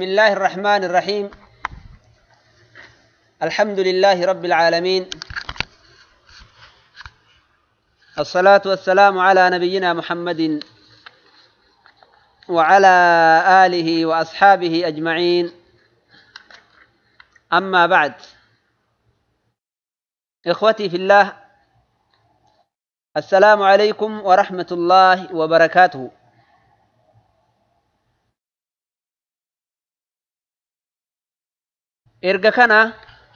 بسم الله الرحمن الرحيم. الحمد لله رب العالمين، الصلاة والسلام على نبينا محمد وعلى آله وأصحابه أجمعين. أما بعد، إخوتي في الله، السلام عليكم ورحمة الله وبركاته. erga kana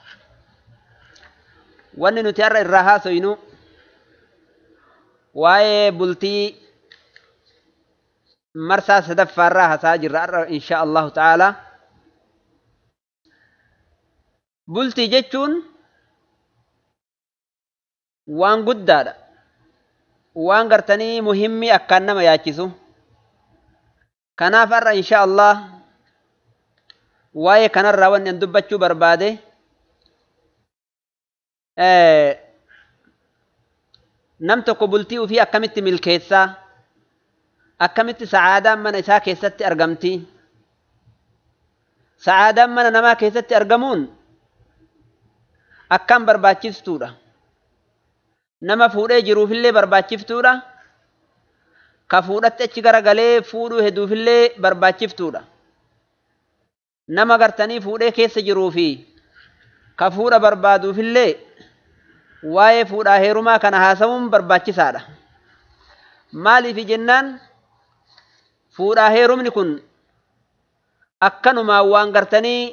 wanni nuti har'a irraa haasoynu waa'ee bultii marsaa sadaffaarraa hasaa jirra har'a insha Allahu ta'ala. Bultii jechuun waan guddaadha, waan gartanii muhimmii akkaan nama yaachisu. Kanaaf har'a insha Allah waa'ee kanarraa wanni an dubbachuu barbaade nam tokko bultii ufii akkamitti milkeessaa, akkamitti sa'aadaan mana isaa keessatti argamti. Sa'aadaan mana namaa keessatti argamuun akkaan barbaachistuudha. Nama fuudhee jiruufillee barbaachiftuudha. Ka fuudhatti achi garagalee fuudhuu hedduufillee barbaachiftuudha. Nama gartanii fuudhee keessa jiruu fi ka fuudha barbaaduufillee waa'ee fuudhaa heerumaa kana haasawuun barbaachisaadha. Maaliif jennaan fuudhaa heerumni kun akkanumaan waan gartanii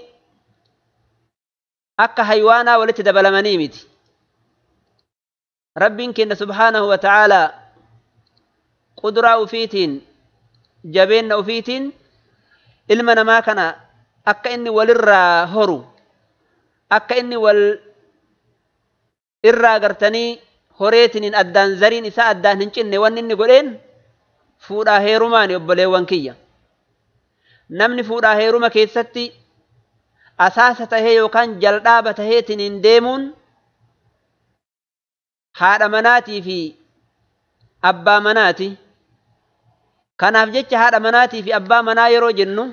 akka haywaanaa walitti dabalamanii miti. Rabbiin keenya subhaanahu wa ta'aalaa quduraa ufiitiin jabeenna ufiitiin ilma namaa kana akka inni walirraa horu, akka inni wal irraa gartanii horeetiniin addaan zariin isaa addaan hin cinne wanni inni godheen fuudhaa heerumaani. Obboleewwan kiyya, namni fuudhaa heeruma keessatti asaasa tahee yookaan jal'aaba taheetiniin deemuun haadha manaatii fi abbaa manaati. Kanaaf jecha haadha manaatii fi abbaa manaa yeroo jennu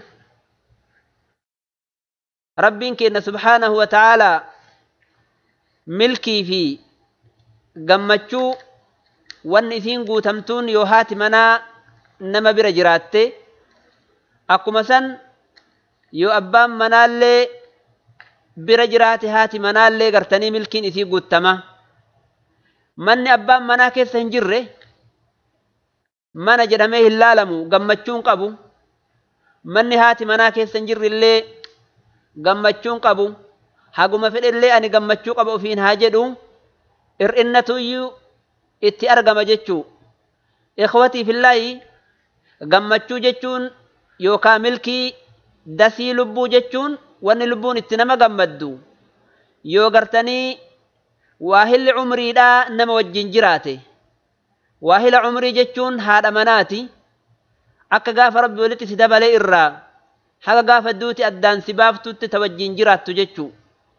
Rabbiin keenya subhaanahu wa ta'aalaa milkii fi gammachuu wanni isiin guutamtuun yoo haati manaa nama bira jiraatte, akkuma san yoo abbaan manaallee bira jiraate haati manaallee gartanii milkiin isii guutama. Manni abbaan manaa keessa hin jirre mana jedhamee hin laalamu, gammachuun qabu. Manni haati manaa keessa hin jirrillee gammachuun qabu. Haguma fedhellee ani gammachuu qaba ofiin haa jedhu hir'innatuyyuu itti argama jechuu. Ikhwatii fillaahi, gammachuu jechuun yookaan milkii dasii lubbuu jechuun wanni lubbuun itti nama gammaddu yoo gartanii waahilli umriidhaa nama wajjin jiraate. Waahila umrii jechuun haadha manaati. Akka gaafa Rabbi walitti si dabalee irraa haga gaafa duuti addaan si baaftutti ta wajjin jiraattu jechuu.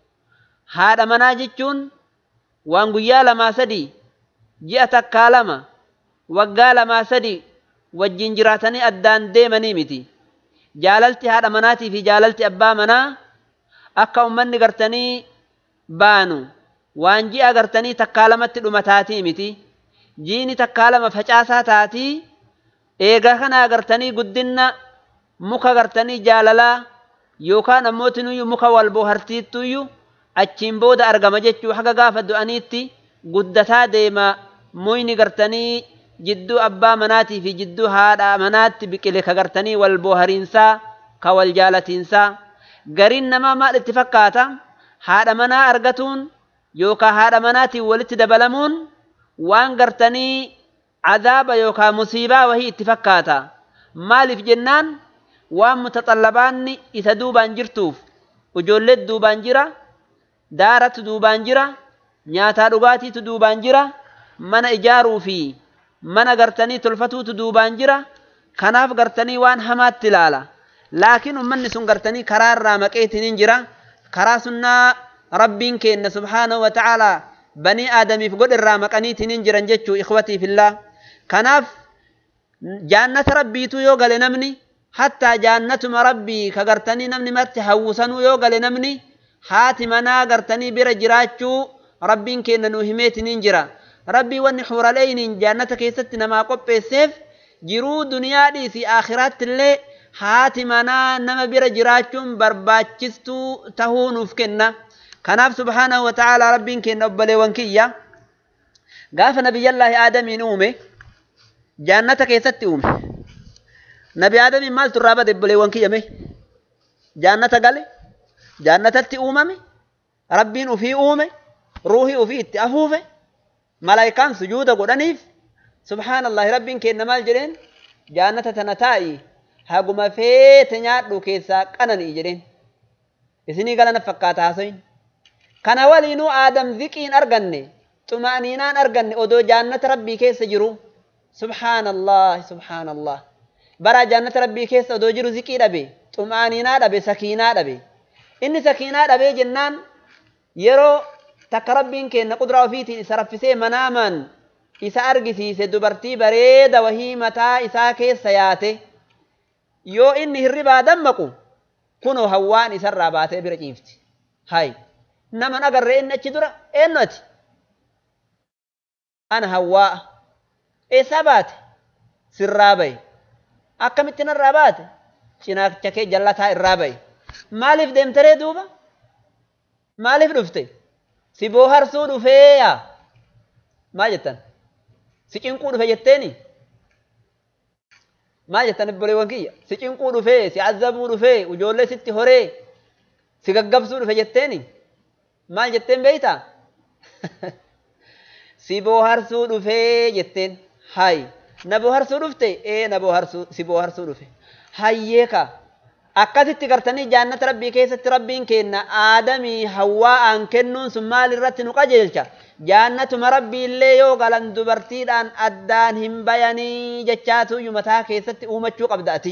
Haadha manaa jechuun waan guyyaa lamaa sadii, ji'a takkaa lama, waggaa lamaa sadii wajjin jiraatanii addaan deemanii miti. Jaalalti haadha manaatii fi jaalalti abbaa manaa akka ummanni gartanii baanu waan ji'a gartanii takkaa lamatti dhuma taatii miti. Jiini takkaa lama facaasaa taatii. Eegaa kana gartanii guddinna muka gartanii jaalalaa yookaan ammootinuyyuu muka wal bohartiittuyyuu achiin booda argama jechuu. Haga gaafa du'aniitti guddataa deema muyni gartanii jidduu abbaa manaatii fi jidduu haadha manaatti biqile ka gartanii wal bohariinsaa ka wal jaalatiinsaa. Gariin namaa maal itti fakkaata? Haadha manaa argatuun yookaan haadha manaatiin walitti dabalamuun waan gartanii cadaaba yookaan musiibaa wahii itti fakkaata. Maaliif jennaan waan mutaxallabaanni isa duubaan jirtuuf. Ijoolleet duubaan jira, daaratu duubaan jira, nyaataa dhugaatiitu duubaan jira, mana ijaaruu fi mana gartanii tolfatuutu duubaan jira. Kanaaf gartanii waan hamaatti ilaala. Laakiin ummanni sun gartanii karaa irraa maqeetiin jira. Karaa sunnaa Rabbiin keenya subhaanahu wa ta'aalaa banii aadamiif godhe irraa maqaniitiin jiran jechuu. Ikhwatii fillah, kanaaf jaannata rabbiitu yoo gale namni حتى جانتم ربي كغرتني نمني مرت حوسنو يوغل نمني هاتي منا غرتني برجراچو ربين كن نوهميت نينجرا ربي وني حور لين جنتك يستنا ما قبسيف جرو دنيا دي في اخرات اللي هاتي منا نما برجراچو برباچستو تهون فكنا كناف سبحانه وتعالى ربين كن نبلي وانكيا قاف نبي الله ادم ينومه جنتك يستوم نبي آدم مال ترابة دبلي وانكي يمه جنة قال جنة تأممي ربين وفي أمه روحي وفي أفوفه ملائكان سجود قرانيف سبحان الله ربين كي نمال جرين جنة تنتاي هاقما في تنيار كيسا كانني جرين إسني قال نفقات حسين كان ولينو آدم ذكين أرغني طمأنينان أرغني أدو جنة ربي كيس جرو سبحان الله سبحان الله برا جنة ربي كيس أدوجر ذكي ربي طمأنينة ربي سكينة ربي إن سكينة ربي جنان يرو تقربين كي نقدر فيتي سرفسي مناما إسا أرغسي سدبرتي بريد وهي متى إسا كيس سياتي يو إني الربا دمكو كنو هوان إسا الراباتي برجيفتي هاي نمن أقر إن أجدر إنو أتي أنا هوا إسا بات سرابي أكملتنا الرابات شناك شكي جلتها الرابي مالف ديم تري دوبا مالف رفتي سيبوهر سود فيا ما جتن سيكين قود في جتيني ما جتن بولي وانكية سيكين قود في سيعذبوا في وجولي ستي هوري سيققب سود في جتيني ما جتين بيتا سيبوهر سود في جتين هاي نبو هرسو رفته نبو هرسو سيبو هرسو رفه هاييكا أكاسي تقرتني جانة ربي كيسة ربين كينا آدمي هوا أن كنون سمال الرت نقاجلشا جانة مربي اللي يوغلن دبرتيدان أدان هم بياني جتشاتو يمتا كيسة أومتشو قبداتي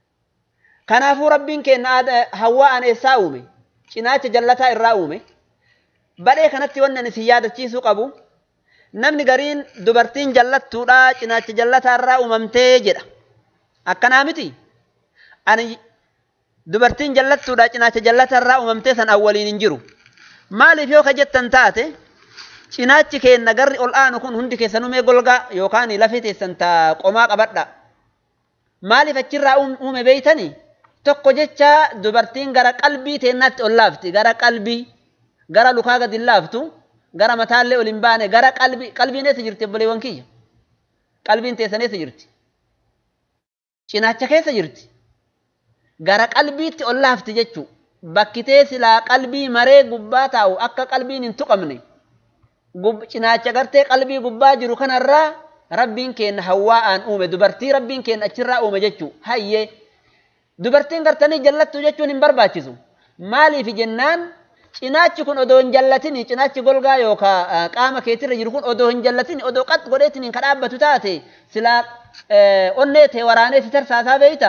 كنافو ربين كينا هوا أن إساومي شناك جلتا إراومي بلي كانت ونن سيادة چيسو قبو namni gariin dubartiin jallattuudha cinaacha jallataa irraa uumamtee jedha akkanaa miti ani dubartiin jallattuudha cinaacha jallataa irraa uumamtee san awwaliin hin jiru maaliif yoo ka jettan taate cinaachi keenna garri ol aanu kun hundi keessanumee golgaa yookaan lafee teessan taa qomaa qabadha maaliif achirraa uume beeytanii tokko jecha dubartiin gara qalbii teennaatti ol laafti gara qalbii gara lukaa gadi laaftu gara mataalee olin baane gara qalbiin eessa jirti obboleewwan kiyya qalbiin teessan eessa jirti cinaacha keessa jirti gara qalbiitti ol laafti jechuu bakkitee silaa qalbii maree gubbaa taa'u akka qalbiin hin tuqamne cinaacha gartee qalbii gubbaa jiru kanarraa rabbiin keenya hawwaa'aan uume dubartii rabbiin keenya achirraa uume jechuu hayyee dubartiin gartanii jallattu jechuun hin barbaachisu maaliif jennaan cinaachi kun odoo hin jallatini cinaachi golgaa yookaan qaama keetirra jiru kun odoo hin jallatini odoo qat godheetiniin kan dhaabbatu taate silaa onnee tee waraanee si tarsaasaa beeyta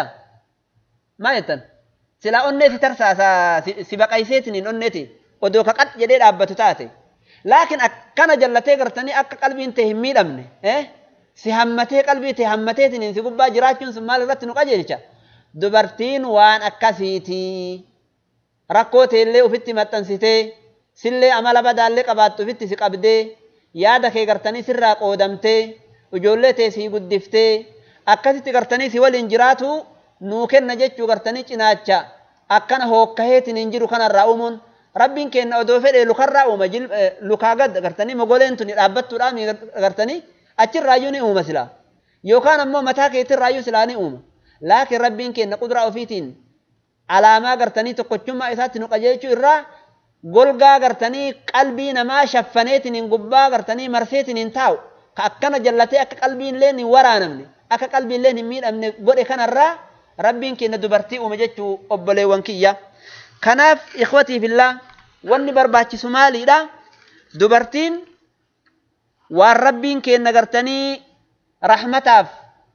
maa jettan silaa onnee si tarsaasaa si baqayseetiniin onnee tee odoo ka qat jedhee dhaabbatu taate laakiin akkana jallatee gartanii akka qalbiin tee hin miidhamne si hammatee qalbii tee hammateetiniin si gubbaa jiraachuun sun maal irratti nu qajeelcha dubartiin waan akkasiitii rakkoo teellee ufitti maxxansitee sillee amala badaallee qabaattu ufitti si qabdee yaada kee gartanii sirraa qoodamtee ijoollee tee si guddiftee akkasitti gartanii si waliin jiraatu nuu kenna jechuu gartanii cinaacha akkana hookkaheetiin hin jiru kanarraa uumuun rabbiin kenna odoo fedhee lukarraa uuma lukaa gad gartanii mogoleen tuni dhaabbattuudhaan gartanii achirraayyuu ni uuma silaa yookaan ammoo mataa keetirraayyuu silaa ni uuma laakiin rabbiin kenna qudraa ofiitiin alaamaa gartanii tokkochummaa isaatti nu qajeelchuu irraa golgaa gartanii qalbii namaa shaffaneetiin gubbaa gartanii marseetiin taa'u ka akkana jallatee akka qalbiin leen hin waraanamne akka qalbiin leen hin miidhamne godhe kanarraa rabbiin kenna dubartii uume jechuu obboleewwan kiyya kanaaf ikhwatii fillah wanni barbaachisu maaliidha dubartiin waan rabbiin kenna gartanii rahmataaf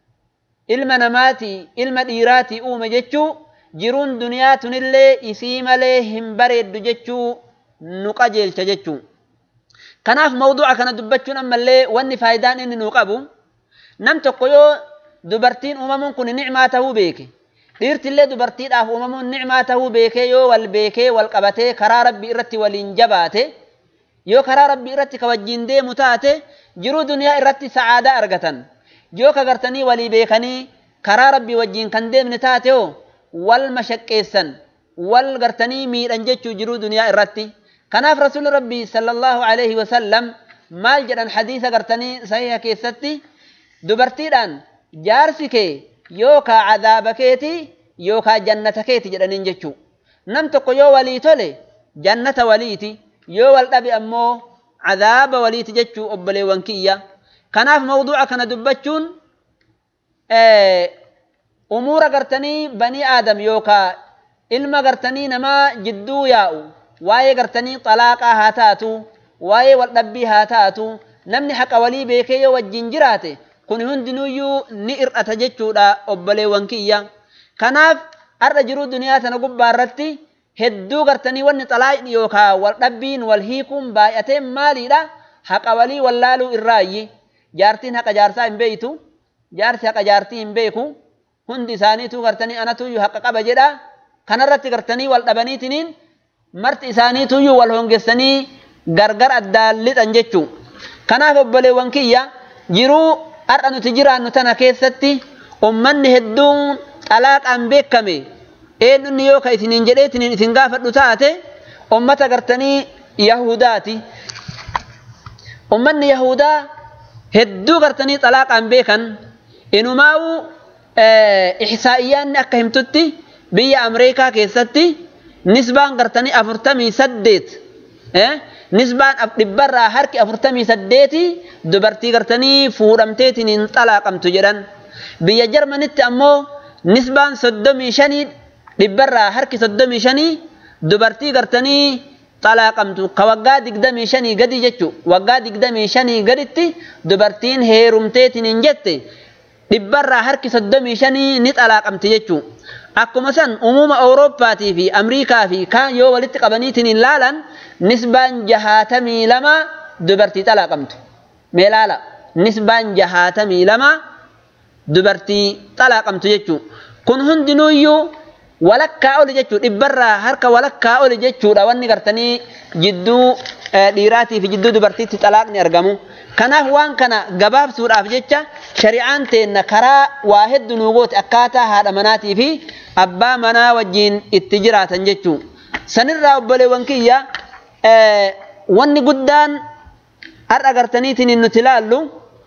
ilma namaati ilma dhiiraati uume jechuu jiruun duniyaa tunillee isii malee hin bareeddu jechuu nu qajeelcha jechuu kanaaf mawduuca kana dubbachuun ammallee wanni faayidaan inni nu qabu nam tokko yoo dubartiin uumamuun kun ni'maa ta'uu beeke dhiirtillee dubartiidhaaf uumamuun nicmaa ta'uu beekee yoo wal beekee wal qabatee karaa rabbii irratti waliin jabaate yoo karaa rabbii irratti ka wajjin deemu taate jiruu duniyaa irratti sa'aadaa argatan yoo ka gartanii walii beekanii karaa rabbii wajjin kan deemne taate oo wal mashaqqeessan wal gartanii miidhan jechuu jiruu duniyaa irratti kanaaf rasuulli rabbii sallallahu alaihi wasallam maal jedhan hadiisa gartanii sahiha keessatti dubartiidhaan jaarsi kee yookaa cadaaba keeti yookaa jannata keeti jedhaniin jechuu nam tokko yoo walii tole jannata waliiti yoo wal dhabe ammoo cadaaba waliiti jechuu obboleewwan kiyya kanaaf mawduuca kana dubbachuun umuura gartanii banii aadam yookaa ilma gartanii namaa jidduu yaa'u waa'ee gartanii xalaaqaa haa taatu waa'ee wal dhabbii haa taatu namni haqa walii beekee yoo wajjin jiraate kun hundinuyyuu ni ir'ata jechuudha obboleewwan kiyya kanaaf har'a jiruu duniyaa tana gubbaa irratti hedduu gartanii wanni xalaaqni yookaa wal dhabbiin wal hiikuun baay'atee maaliidha haqa walii wallaaluu irraayyi jaartiin haqa jaarsaa hin beeytu jaarsi haqa jaartii hin beeku hundi isaaniitu gartanii anatuyyuu haqa qaba jedha kanarratti gartanii wal dhabaniitiniin marti isaaniituyyuu wal hongessanii gargar addaan lixan jechuu kanaaf obboleewwan kiyya jiruu har'a nuti jiraannu tana keessatti ummanni hedduun xalaaqaan beekame eenyunni yoo ka isiniin jedheetiniin isin gaafadhu taate ummata gartanii yahudaati ummanni yahudaa hedduu gartanii xalaaqaan beekan inumaa'u ihsaa'iyyaanni akka himtutti biyya Ameerikaa keessatti nisbaan gartanii 48 nisbaan dhibbarraa harki 48 dubartii gartanii fuudhamteetiniin xalaaqamtu jedhan biyya Jarmanitti ammoo nisbaan 35 dhibbarraa harki 35 dubartii gartanii xalaaqamtu ka waggaa 25 gadi jechuu waggaa 25 gaditti dubartiin heerumteetiniin jette dhibbarraa harki 35 ni xalaaqamti jechuu akkuma san umuma Awurooppaatii fi Ameerikaa fi kaan yoo walitti qabaniitiin ilaalan nisbaan 62 dubartii xalaaqamtu meelaala nisbaan 62 dubartii xalaaqamtu jechuu kun hundinuyyuu walakkaa oli jechuu dhibbarraa harka walakkaa oli jechuudha wanni gartanii jidduu dhiiraatii fi jidduu dubartiitti xalaaqni argamu kanaaf waan kana gabaabsuudhaaf jecha shari'aan teenna karaa waa hedduu nuu goote akkaataa haadha manaatii fi abbaa manaa wajjiin itti jiraatan jechuu sanirraa obboleewwan kiyya wanni guddaan har'a gartaniitiin nuti ilaallu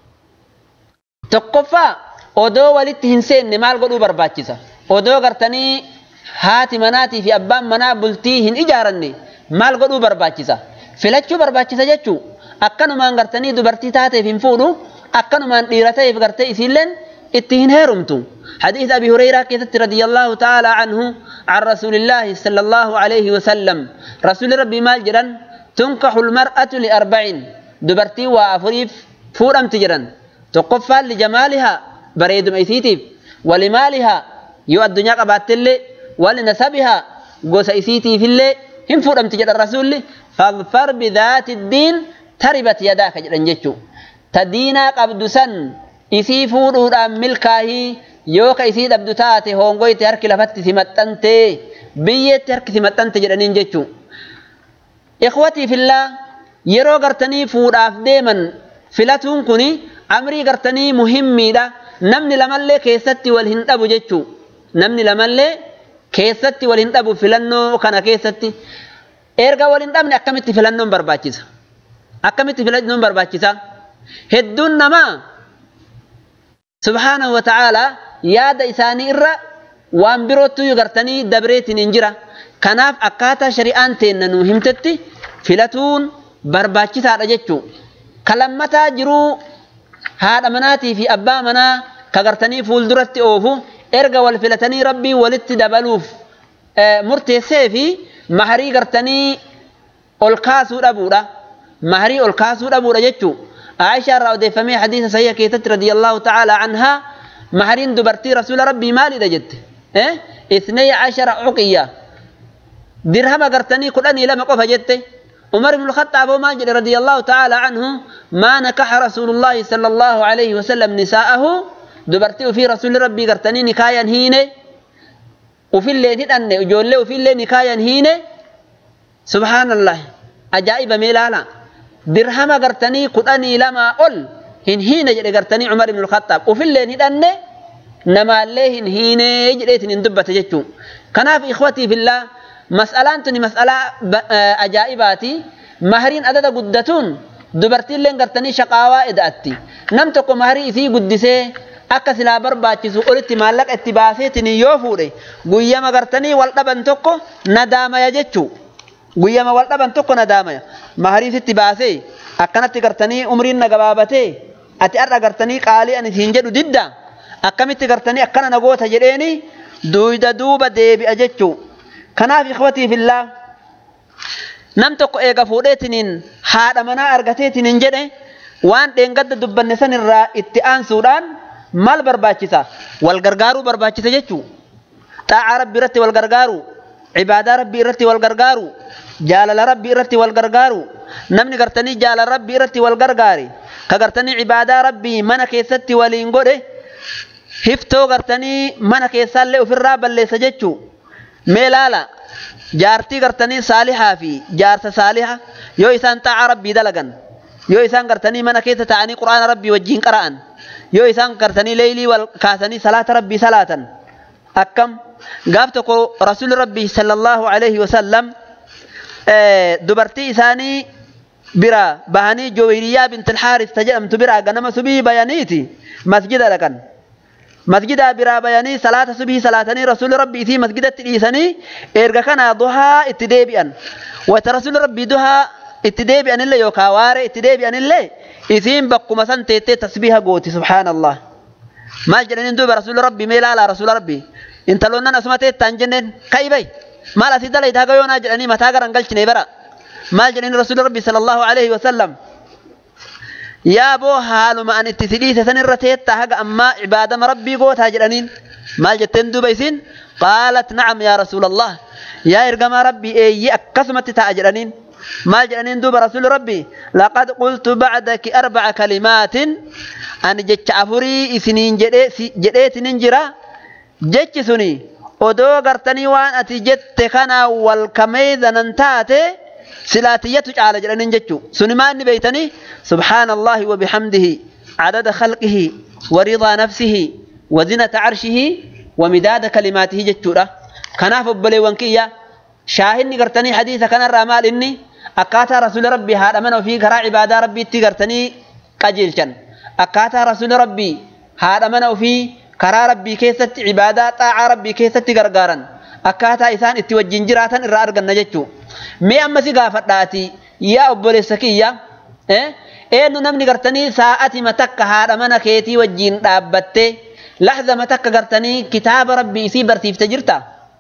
tokkoffaa odoo walitti hin seenne maal godhuu barbaachisa odoo gartanii haati manaatii fi abbaan manaa bultii hin ijaaranne maal godhuu barbaachisa filachuu barbaachisa jechuu akkanumaan gartanii dubartii taateef hin fuudhu akkanumaan dhiira ta'eef gartee isiilleen itti hin heerumtu حديث أبي هريرة كتبت رضي الله تعالى عنه عن رسول الله صلى الله عليه وسلم رسول ربي مال جرا تنكح المرأة ل4 دبرتي وأفريف فورم تجرا تقفى لجمالها بريد ميسيتيف ولمالها يو الدنيا قبات اللي ولنسبها قوس إسيتي في اللي هم فورم تجرا الرسول فاظفر بذات الدين تربت يداك جرا جيتشو تدينا قبدسا إسي فورو ملكاهي يوكا يسيد أبدو تاتي هونغوي تهركي لفتي ثمتنتي بيّة تهركي ثمتنتي جرانين جيتشو إخوتي في الله يرو غرتني فوراف ديمن فلاتون كوني أمري غرتني مهمي دا نمني لمالي كيستي والهندابو جيتشو نمني لمالي كيستي والهندابو فلانو كان كيستي إرغا والهندابني أكامتي فلانو برباچيسا أكامتي فلانو برباچيسا هدون نما سبحانه وتعالى yaada isaanii irra waan birootu gartanii dabreetiin hin jira kanaaf akkaataa shari'aan teenna nu himtetti filatuun barbaachisaadha jechuu kalammataa jiruu haadha manaatii fi abbaa manaa ka gartanii fuulduratti oofu erga wal filatanii rabbii walitti dabaluuf murteessee fi maharii gartanii ol kaasuu dhabuudha maharii ol kaasuu dhabuudha jechuu عائشة رضي الله عنها حديث صحيح كيتت رضي الله تعالى عنها مهرين دبرتي رسول ربي مالي دجت 12 عقية درهم قرتني قلني لما قف جت عمر بن الخطاب ماجد رضي الله تعالى عنه ما نكح رسول الله صلى الله عليه وسلم نساءه دبرتي في رسول ربي قرتني نكايا هينه وفي الليل هدأني وجولي وفي الليل نكايا هينة سبحان الله أجائب ميلالا درهم قرتني قراني لما أقول هنا جري قرتني عمر بن الخطاب وفي الليل هدأني نما الله هنا جريت ندبة جتو كنا في إخوتي في الله مسألة تني مسألة أجائباتي مهرين عدد قدتون دبرتي لين قرتني شقاوة إدأتي نمتكو مهري في قدسي akka silaa barbaachisu olitti maallaqa itti baaseetiin yoo fuudhe guyyama gartanii wal dhaban tokko nadaamaya jechuu guyyama wal dhaban tokko nadaamaya mahariif itti baasee akkanatti gartanii umriin na gabaabatee ati arra gartanii qaalii ani siin jedhu didda akkamitti gartanii akkana nagoota jedheeni duuba deebi'a jechuu kanaaf ikhwatii fillah nam tokko eega fuudheetiniin haadha manaa argateetiniin jedhe waan dheengadda dubbanne sanirraa itti aansuudhaan mal barbaachisa wal gargaaruu barbaachisa jechuu xaa'a rabbi irratti wal gargaaru ibaadaa rabbi irratti wal gargaaru jaalala rabbi irratti wal gargaaru namni gartanii jaalala rabbi irratti wal gargaare ka gartanii ibaadaa rabbi mana keessatti waliin godhe hiftoo gartanii mana keessaallee ofirraa balleessa jechuu mee laala jaartii gartanii saalihaa fi jaarsa saaliha yoo isaan xaa'a rabbii dalagan yoo isaan gartanii mana keessa ta'anii quraana rabbii wajjiin qara'an yoo isaan gartanii leeylii wal kaasanii salaata rabbii salaatan akkam gaaf tokko rasuul rabbii sallallahu alaihi wasallam dubartii isaanii bira bahanii Juwayriyaa bint al-Haaris tajamtu bira ganama subii bayaniiti masjida dhaqan masjida bira bayanii salaata subii salatanii rasuul rabbii fi masjidatti dhiisanii erga kana duhaa itti deebi'an wa rasuul rabbii duhaa itti deebi'anillee yookaan waare itti deebi'anillee isiin bakkuma san teettee tasbiiha gooti subhaanallah maal jedhaniin duuba rasuul rabbii mee ilaala rasuul rabbii intaloonnan asuma teettaan jenneen kaibay maal asii dalayta haga yoonaa jedhanii mataa garan galchine bara maal jedhanii rasuul rabbii sallallahu alaihi wasallam yaa boo haaluma an itti sidhiise sanirra teettaa haga ammaa ibaadama rabbii gootaa jedhaniin maal jetteen duuba isiin qaalat na'am yaa rasuulallah yaa ergamaa rabbii eeyyi akkasumatti ta'a jedhaniin ما جانين دوب رسول ربي لقد قلت بعدك 4 كلمات أن جتش أفري سنين جديت ننجرا جتش سني ودو قرتني وان أتجت خنا والكميذ ننتاتي سلاتية على جلن جتشو سنمان بيتني سبحان الله وبحمده عدد خلقه ورضا نفسه وزنة عرشه ومداد كلماته جتشو كناف بلي وانكية شاهدني قرتني حديث كان الرمال إني أكاتا رسول ربي هذا من في كرا عبادة ربي تقرتني قجيلشن أكاتا رسول ربي هذا من في كرا ربي كيست عبادة طاعة ربي كيست تقرقارن أكاتا إسان اتوجين جراتا الرأرقن نجتشو مي أما سيقافت داتي يا أبولي السكية إنو نمني قرتني ساعتي متك هذا من كيتي وجين دابتي لحظة متك قرتني كتاب ربي سي برتيف تجرتا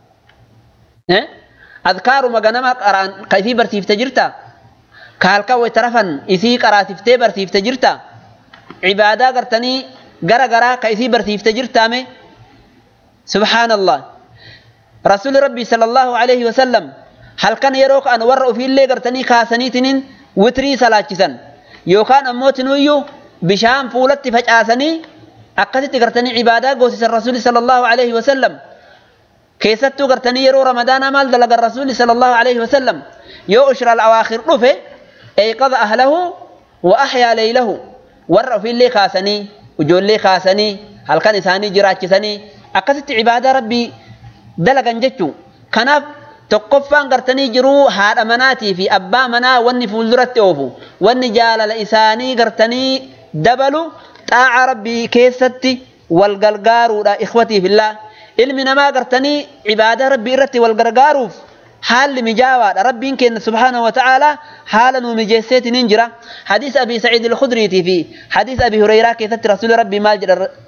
أذكار مجنما قران كيفي برتيف تجرتا كالكا وترفن إثي قراتيف برتيف تجرتا عبادة قرتني جرا كيفي برتيف تجرتا مي سبحان الله رسول ربي صلى الله عليه وسلم هل كان يروك أن ورأوا في اللي قرتني كاسنيتين وتري سلاجسن يوكان أموت نويو بشام فولت فجأسني أكدت قرتني عبادة قوس الرسول صلى الله عليه وسلم كيستو قرتني يرو رمضان مال دلق الرسول صلى الله عليه وسلم يو أشر الأواخر رفه أيقظ أهله وأحيا ليله ورأ في اللي خاسني وجول لي خاسني هل كان إساني جراجسني أكست عبادة ربي دلق انجتو كناف تقفان قرتني جرو هاد أمناتي في أبا منا واني فولدرت أوفو واني جال لإساني قرتني دبلو تاع ربي كيستي والقلقار لا إخوتي في الله علمنا ما قرتني عبادة ربي رتي والقرقاروف حال مجاوات ربي إنك سبحانه وتعالى حالا ومجيسيت ننجرة حديث أبي سعيد الخدري في حديث أبي هريرة كيست رسول ربي مالجر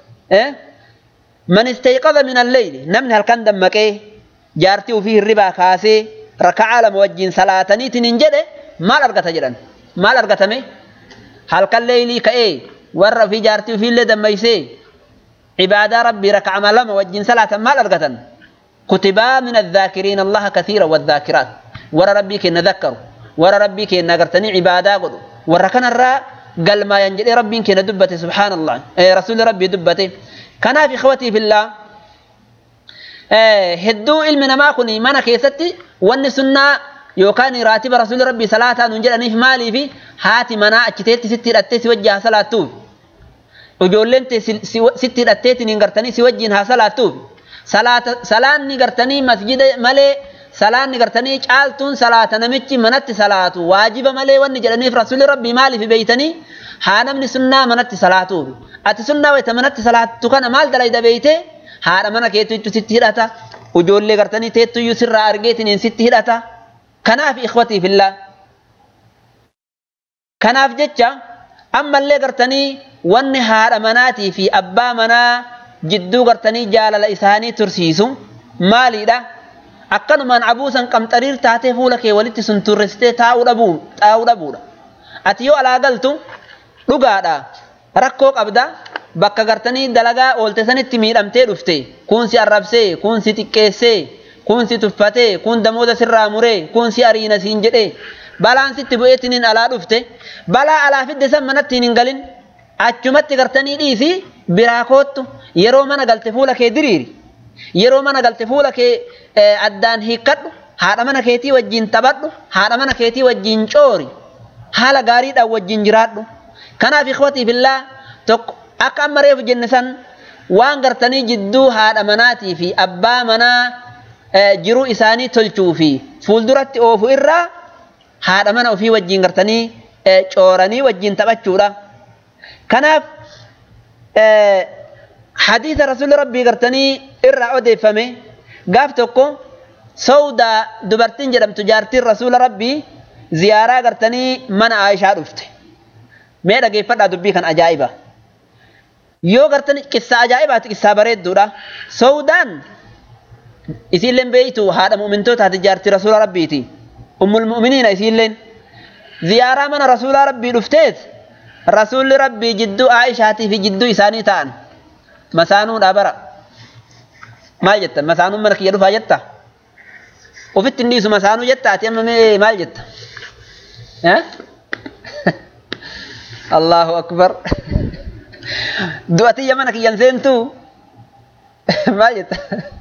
من استيقظ من الليل نمن هل كان دمك جارتي وفيه الربا كاسي ركع على موجين صلاتني تننجده ما لرقت جرا ما لرقت مي هل كان ليلي كأي ور في جارتي وفيه اللي دميسي عبادة ربي ركع ملما وجين صلاة ما لرقتن كتبا من الذاكرين الله كثيرا والذاكرات ور ربي كي نذكر ور ربي كي نغرتني عبادة قد ور كان الراء قال ما ينجلي ربي كي ندبته سبحان الله رسول ربي دبته كان في إخوتي في الله hedduu ilmi namaa kun mana keessatti wanni sunnaa yookaan raatiba rasuulli rabbii salaataa nuun jedhaniif maaliifi haati manaa achiteetti sitti hidhattee si wajji haa salaattuuf ijoolleen sitti hidhatteetiin hin gartanii si wajjiin haa salaattuuf salaanni gartanii masjida malee salaanni gartanii caaltuun salaata namichi manatti salaatu waajiba malee wanni jedhaniif rasuulli rabbii maaliif beeytanii haa namni sunnaa manatti salaatuuf ati sunnaa wayta manatti salaattu kana maal dalayda beeytee haadha mana keetu sitti hidhata ijoollee gartanii teettuyyuu sirraa argeetiin sitti hidhata kanaaf ikhwatii fillah kanaaf jecha ammallee gartanii wanni haadha manaatii fi abbaa manaa jidduu gartanii jaalala isaanii tursiisu maaliidha akkanumaan abuusan qamxariir taatee fuula kee walitti sun turristee taa'uu dhabuudha ati yoo alaa galtu dhugaadha rakkoo qabda bakka gartanii dalagaa oolte sanitti miidhamtee dhufte kun si arrabsee kun si xiqqeessee kun si tuffatee kun damooda sirraa muree kun si ariina siin jedhee balaan sitti bu'eetiin alaa dhufte balaa alaa fidde san manatti hin galin achumatti gartanii dhiisi biraa koottu yeroo mana galte fuula kee diriiri yeroo mana galte fuula kee addaan hiikkadhu haadha mana keetii wajjin taphadhu haadha mana keetii wajjin coori haala gaariidhaan wajjin jiraadhu kanaaf ikhwatii fillah tokko akka amma reefu jenne san waan gartanii jidduu haadha manaatii fi abbaa manaa jiruu isaanii tolchuu fi fuulduratti oofu irraa haadha mana ofii wajjin gartanii cooranii wajjin taphachuudha kanaaf hadiisa rasuulli rabbii gartanii irraa odeeffame gaaf tokko sawdaa dubartiin jedhamtu jaartiin rasuula rabbii ziyaaraa gartanii mana Aishaa dhufte mee dhageeffadhaa dubbii kan ajaa'iba yoo gartanii qissa ajaa'ibaati qissa bareedduudha sawdaan isiilleen beeytu haadha mu'mintootaati jaartii rasuula rabbiiti ummul mu'miniina isiilleen ziyaaraa mana rasuula rabbii dhufteet rasuulli rabbii jidduu Aishaatii fi jidduu isaanii ta'an masaanuudha bara maal jetta masaanuun mana kiyya dhufaa jetta ofitti hin dhiisu masaanuu jetta ati amma mee maal jetta Allahu akbar du'atiyya mana kiyyan seentuu maal jetta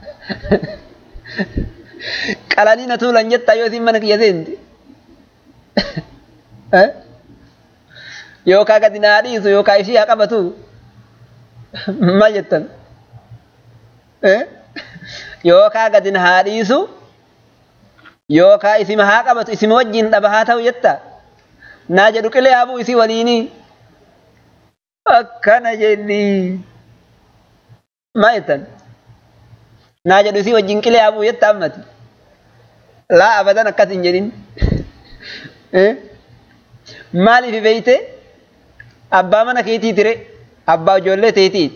qalanii na tuulan jetta yoo isin mana kiyya seenti yookaan gadi naa dhiisu yookaan ishii haa qabatu maal jettan yookaan gadi na haa dhiisu yookaan isima haa qabatu isima wajjin dhaba haa ta'u jetta naa jedhu qilee habuu isii waliinii akkana jenni maal jettan naa jedhu isii wajjin qilee habuu jetta ammati laa abadan akkas hin jedhin maaliif beeyte abbaa mana keetii tire abbaa ijoollee teetiiti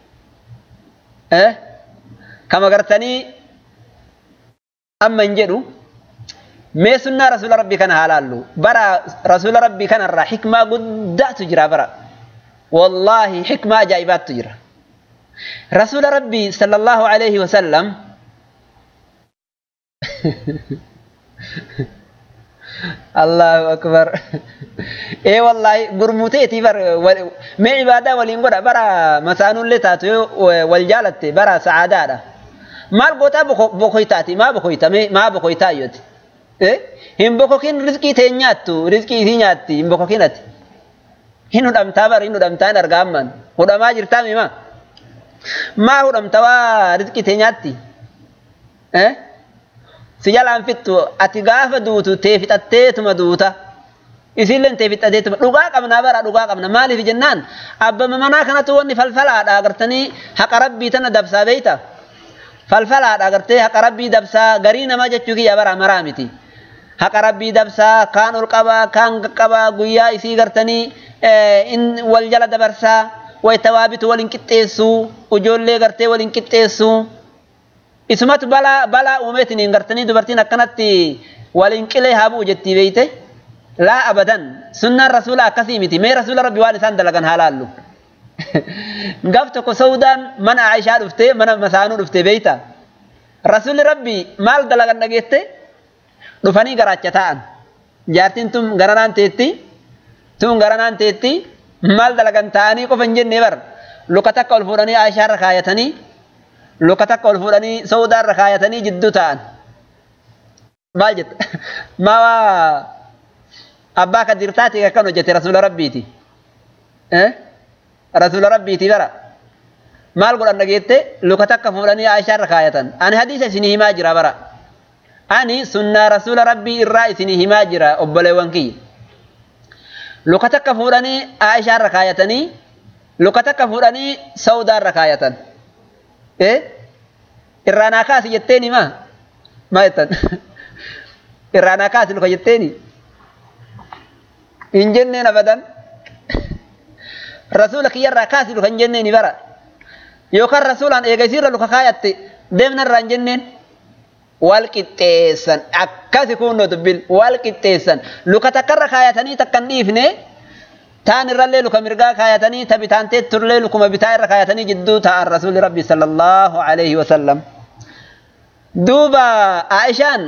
kama gartanii amma hin jedhu mee sunnaa rasuula rabbii kana haalaallu bara rasuula rabbii kanarraa hikmaa guddaatu jira bara wallaahi hikmaa ajaa'ibaattu jira rasuula rabbii sallallahu alayhi wasallam Allahu akbar والله gurmuteeti bar me ibada waliin godha bara masaanullee taatu wal jaalatte bara saadaadha maal goota bokoytaati ma bokoytame ma bokoytaayoti hin bokokin rizqii tee nyaattu rizqii isii nyaatti hin bokokinati hin hudhamtaa bar hin hudhamtaan argaamman hudhamaa jirtaa mima ma hudhamtaa waa rizqii tee nyaatti si jalaan fittu ati gaafa duutu tee fixatteetuma duuta isilleen tee fixateetuma dhugaa qabna bara dhugaa qabna maaliif jennaan abbama manaa kanatu wanni falfalaadha agartanii haqa rabbii tana dabsaa beeyta falfalaadha agartee haqa rabbii dabsaa garii namaa jechuu kiyya bara maraa miti haqa rabbii dabsaa kaan ol qabaa kaan qaqqabaa guyyaa isii gartanii in wal jala dabarsaa wayta waabitu waliin qixxeessu ijoollee gartee waliin qixxeessu isumatu balaa uumeetiin gartanii dubartiin akkanatti waliin qilee habuu jettii beeyte laa abadan sunnaan rasuula akkasii miti mee rasuula rabbi waan isaan dalagan haalaallu gaaf tokko sawdaan mana Aishaa dhufte mana masaanuu dhufte beeyta rasuulli rabbi maal dalagan dhageette dhufanii garaacha ta'an jaartiin tun garanaan teetti maal dalagan ta'anii qofa hin jenne bar luka takka ol fuudhanii Aishaa irra kaayatanii luka takka ol fuudhanii sawdaarra kaayatanii jidduu ta'an maal jetta maa abbaa kadirtaati akkan hojjete rasuula rabbiiti rasuula rabbiiti bara maal godhan dhageette luka takka fuudhanii Aishaarra kaayatan ani hadiisa isinii himaa jira bara ani sunnaa rasuula rabbii irraa isinii himaa jira obboleewwan kiyya luka takka fuudhanii Aishaarra kaayatanii luka takka fuudhanii sawdaarra kaayatan irraanaa kaasi jetteeni maa jettan irraanaa kaasi luka jetteeni hin jenneen abadan rasuula kiyyarraa kaasi luka hin jenneeni bara yookaan rasuulaan eegaysiirra luka kaayatte deemnarraa hin jenneen wal qixxeessan akkasi kunnoo dubbil wal qixxeessan luka takkarra kaayatanii takkan dhiifne taan irrallee luka mirgaa kaayatanii tabitaantee turlee lukuma bitaa irra kaayatanii jidduu ta'an rasuulli rabbi sallallahu alaihi wasallam duuba Aishaan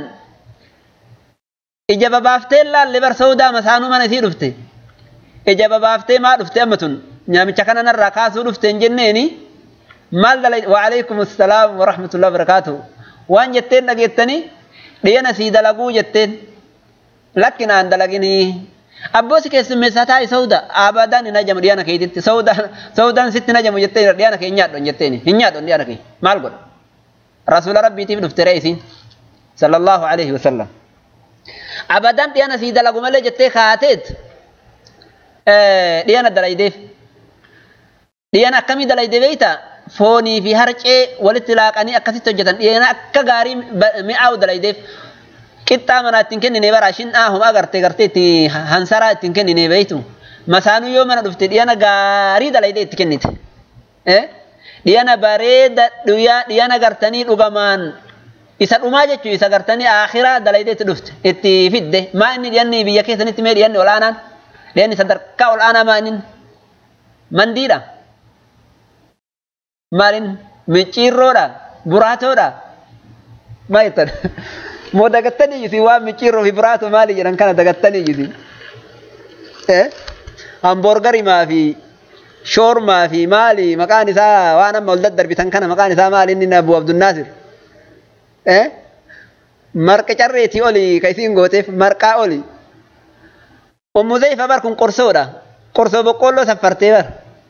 ija babaaftee laalle bar sawdaa masaanuu mana isii dhufte ija babaaftee maa dhufte amma tun nyaamicha kana narraa kaasuu dhufte hin jenneeni maal dalay wa alaykum assalaam wa rahmatullahi wa barakatuh waan jetteen dhageettanii dhiyana sii dalaguu jetteen lakkinaan dalaginii abboosi keessummeessaa taa'e sawda abadan hin ajamu dhiyana keetitti sawdaan sitti hin ajamu jettee dhiyana kee hin nyaadhu jetteeni hin nyaadhu dhiyana kee maal godha rasuula rabbiitiif dhufte re'isiin sallallahu alaihi wasallam abadan dhiyana sii dalagu malee jettee kaateet dhiyana dalaydeef dhiyana akkamii dalayde beeyta foonii fi harcee walitti laaqanii akkasitti hojjetan dhiyana akka gaarii mi'aawu dalaydeef qixxaa manaa ittiin kennine bara shin'aa homa gartee itti hansaraa ittiin kennine beeytu masaanuu yoo mana dhufte dhiyana gaarii dalayde itti kennite dhiyana bareeda dhiyana gartanii dhugamaan isa dhumaa jechuu isa gartanii akhiraa dalayde itti dhufte itti fidde maa inni dhiyanni biyya keessanitti mee dhiyanni olaanaan dhiyanni sadarkaa olaanaa maa inni mandiidha maalin micciirroodha buraatoodha maa jettan moo dagattanii jisi waan micciirroo fi buraato maali jedhan kana dagattanii jisi hamburgarimaa fi shoormaa fi maali maqaan isaa waan amma ol daddarbitan kana maqaan isaa maali inni Abu Abdunnaasir marqa carreetii oli ka isiin gooteef marqaa oli Ummu Zayfa bar kun qorsoodha qorsoo boqqolloo saffartee bar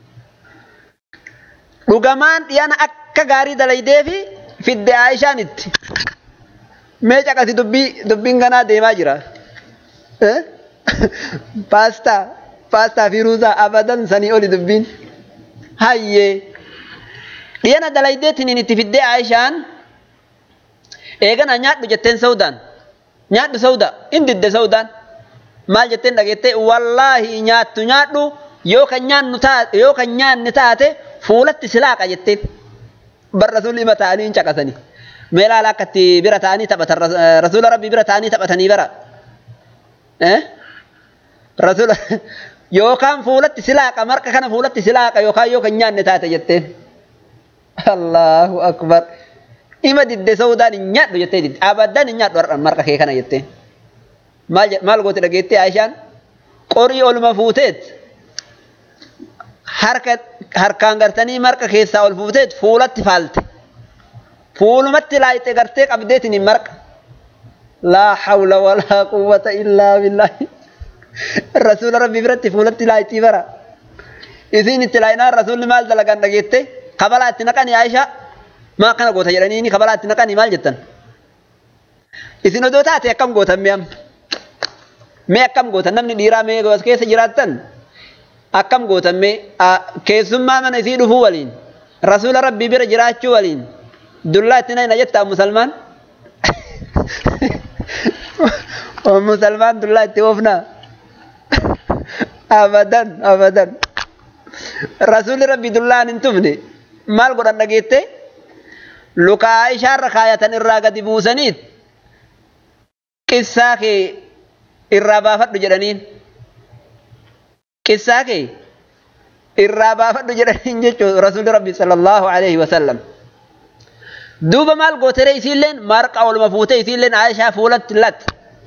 dhugamaan dhiyana akka gaarii dalaydeefi fidde Aishaan itti mee caqasi dubbiin kanaa deemaa jira paastaa fi ruuzaa abadan sanii oli dubbiin hayyee dhiyana dalaydeetiin itti fiddee Aishaan eegana nyaadhu jetteen sawdaan nyaadhu sawda in didde sawdaan maal jetteen dhageettee wallaahi nyaadhu yoo kan nyaanni taate fuulatti silaaqa jetteen bar rasuulli hima ta'anii hin caqasanii mee laala akkatti bira ta'anii taphatan rasuula rabbii bira ta'anii taphatanii bara rasuula yookaan fuulatti silaaqa marqa kana fuulatti silaaqa yookaan yoo kan nyaanne taate jetteen Allahu akbar ima didde sawdaan hin nyaadhu jettee didde abadan hin nyaadhu har'an marqa kee kana jettee maal goote dhageettee Aishaan qorii olma fuuteet harkaan gartanii marqa keessaa ol fuuteet fuulatti faalte fuulumatti laayite gartee qabdeetiin marqa laa hawla walaa quwwata illaa billahi rasuula rabbii biratti fuulatti laayitii bara isiin itti laayinaan rasuulli maal dalagan dhageette kabalaa itti naqanii Aishaa maa kana goota jedhanii kabalaa itti naqanii maal jettan isin odoo taate akkam gootan mee akkam gootan namni dhiiraa mee keessa jiraattan akkam gootan mee keessummaa mana isii dhufuu waliin rasuula rabbii bira jiraachuu waliin dullaa itti nayna jettaa musalmaan musalmaan dullaa itti oofnaa abadan rasuulli rabbii dullaan hin tufne maal godhan dhageette luka Aishaarra kaayatan irraa gadi buusaniit qissaa kee irraa baafadhu jedhaniin qissaa kee irraa baafadhu jedhaniin jechuun rasuulli rabbii sallallahu alaihi wasallam duuba maal gootere isiilleen marqa olma fuute isiilleen Aishaa fuulatti lat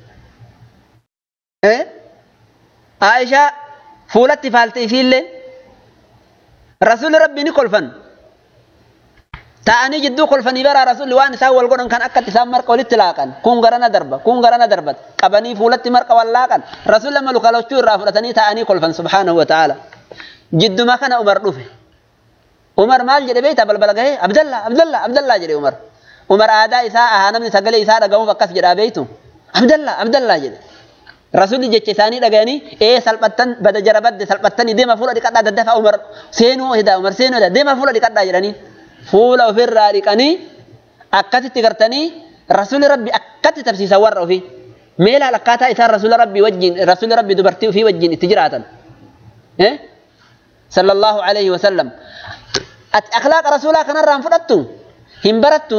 Aishaa fuulatti faalte isiilleen rasuulli rabbii ni kolfan تاني جدو كل فني برا رسول وان سا والقرن كان أكت سامر قولت لاكن كون غرنا دربت قبني فولت مرق ولاكن رسول لما لو شو رافرتني تاني كل فن سبحانه وتعالى جدو ما كان عمر دوفه عمر مال جدي بيت بلبل جه عبد الله جدي عمر آدا إساء أهانا من سجل إساء رجعوا فكس جرا بيتو عبد الله جدي رسول جت ثاني رجعني إيه سلبتن بدأ جربت سلبتن ديما فولا دكتة دفع عمر سينو هدا عمر سينو هدا ديما فولا دكتة جراني فولا وفر راركني أكتت تكرتني رسول ربي أكتت تفسير ورّه في ميل على كاتا إساء رسول ربي وجين رسول ربي دبرتي في وجين تجراتا إيه صلى الله عليه وسلم أخلاق رسولك كان رام فرتو هنبرتو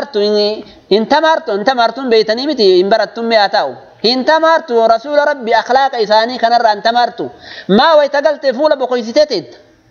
انتمرتو بيتني متي هنبرتو مياتاو هنتمرتو رسول ربي أخلاق إساني كان رام تمرتو ما ويتقلت فولا بقيستيت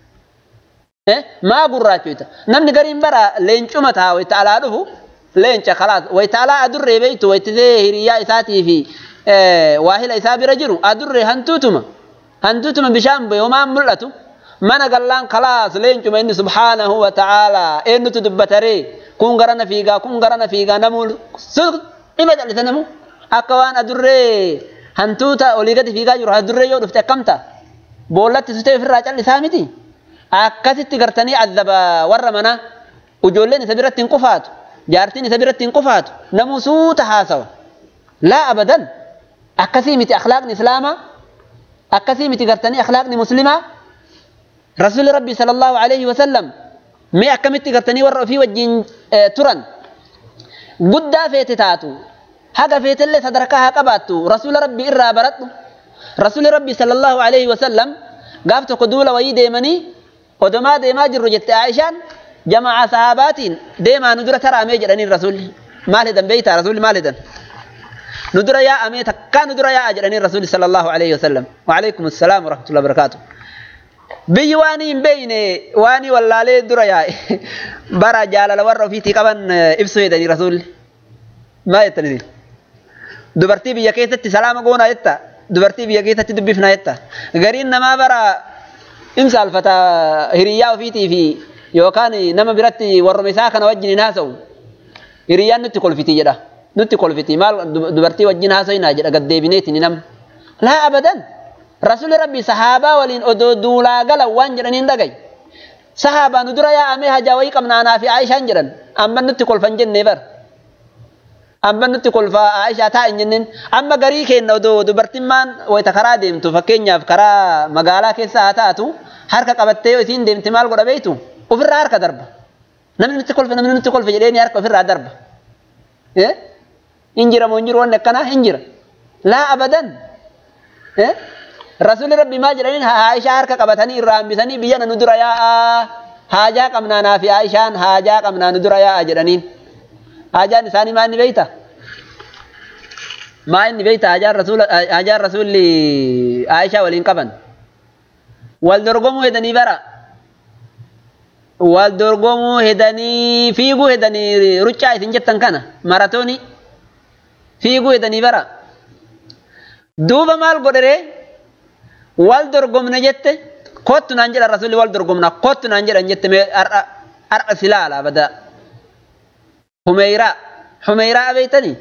ما قراتيت نمني قريم برا لينشو متا ويتعالى لينش خلاص ويتعالى أدر بيتو ويتذيه رياء إساتي في واهل إسابي رجلو أدر هنتوتما بشام بيوما ملتو mana gallaan khalaas leencuma inni subhanahu wa ta'ala eennutu dubbatare kun garana fiigaa namuu ima jal'isa namu akka waan adurree hantuuta olii gadi fiigaa jiru adurree yoo dhufte akkamta boollatti sutee ofirraa cal'isaa miti akkasitti gartanii azaba warra mana ujoolleen isa biratti hin qufaatu jaartiin isa biratti hin qufaatu namuu suuta haasawa laa abadan akkasii miti akhlaaqni islaamaa akkasii miti gartanii akhlaaqni muslimaa رسول ربي صلى الله عليه وسلم ما أكملت قرتني ورّ في وجه ترن قد فيتتاتو هذا فيت اللي تدركها قباتو رسول ربي إرّا برتو رسول ربي صلى الله عليه وسلم قافت قدولة ويدي مني ودما ديما جرّ جت عائشان جمع صحابات ديما ندرة ترى ميجر أني الرسول مالدا بيتا رسول مالدا ندرة يا أميت كان ندرة يا أجر أني الرسول صلى الله عليه وسلم وعليكم السلام ورحمة الله وبركاته بيواني بيني واني ولا لي دريا برا جال لور في كمان ابسوي دني رسول ما يتني دبرتي بيكيت سلام قونا يتا دبرتي بيكيت تدبفنا يتا غرين نما برا امسال فتا هريا في يوكاني نما برتي ورمسا كان وجني ناسو هريا نتي كل فيتي مال دبرتي وجني ناسو ناجر قد ديبنيتي نم لا ابدا رسول ربي صحابة ولين أدودولا قال وانجرن دقي صحابة ندرا يا أمي هجاوي كمنا أنا في عائشة انجرن أما نتقول فنجن نبر أما نتقول فعائشة تا انجنن أما قريك إنه دو برتمان ويتخرا ديمتو فكينيا فكرا مقالا كيسا تاتو حركة قبتة ويثين ديمت مال قد بيتو وفر حركة درب نمن نتقول في جلين يارك وفر درب إيه انجر منجر ونكنا انجر لا أبدا إيه رسول ربي ما جرين عائشة هركة قبتني الرام بثني بيجنا ندرا يا حاجة قمنا في عائشة حاجة قمنا ندرا يا أجرنين حاجة نساني ما نبيته ما نبيته حاجة رسول لي عائشة ولين قبن والدرقم هدني برا والدرقم هدني فيجو هدني رجع سنجتن كنا ماراثوني فيجو هدني برا دوبا مال قدره والدرقمنا جت كوت نانجل الرسول والدرقمنا كوت نانجل جت أرق سلالة بدأ حميرة بيتني